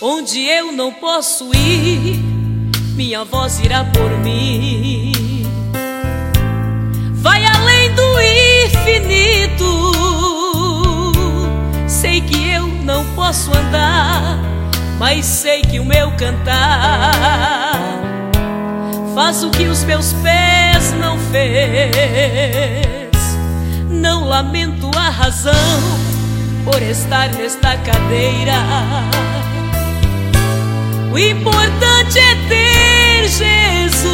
onde eu não posso ir, minha voz irá por mim. Vai além do infinito. Sei que eu não posso andar, mas sei que o meu cantar faz o que os meus pés não fez. Não lamento a razão por estar nesta cadeira. O importante é ter Jesus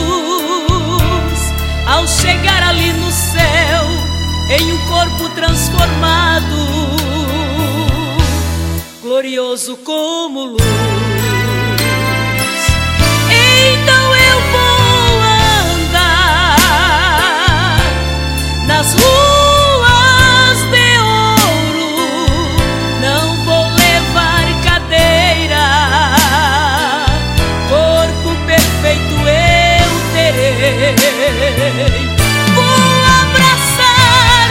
ao chegar ali no céu, em um corpo transformado, glorioso como luz. Então eu vou andar nas ruas de ouro, não vou levar cadeira, corpo perfeito eu terei. Vou abraçar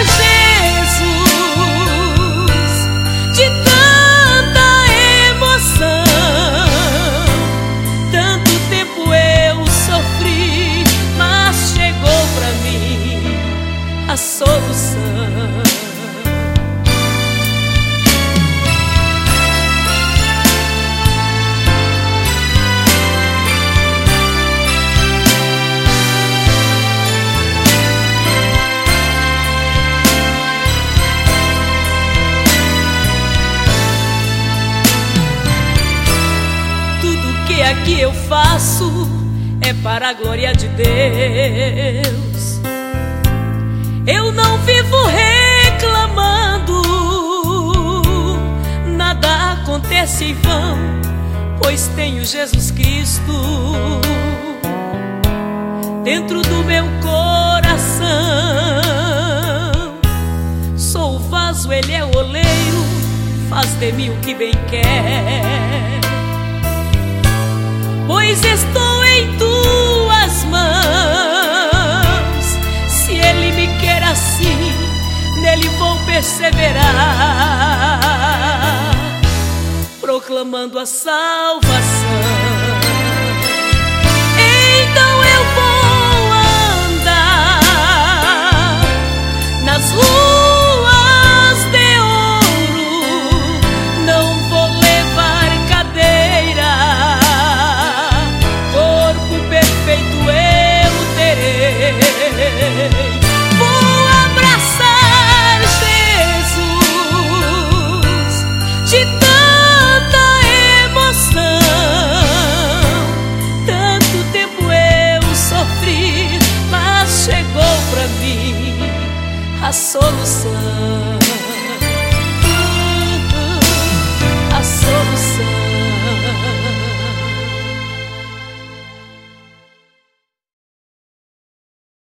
Jesus de tanta emoção. Tanto tempo eu sofri, mas chegou pra mim a solução. Que eu faço é para a glória de Deus. Eu não vivo reclamando, nada acontece em vão, pois tenho Jesus Cristo dentro do meu coração. Sou o vaso, Ele é o oleiro, faz de mim o que bem quer. Pois estou em tuas mãos. Se Ele me quer assim, nele vou perseverar, proclamando a salvação. Então eu vou andar nas ruas de ouro, não vou levar cadeira, vou abraçar Jesus de tanta emoção. Tanto tempo eu sofri, mas chegou pra mim a solução.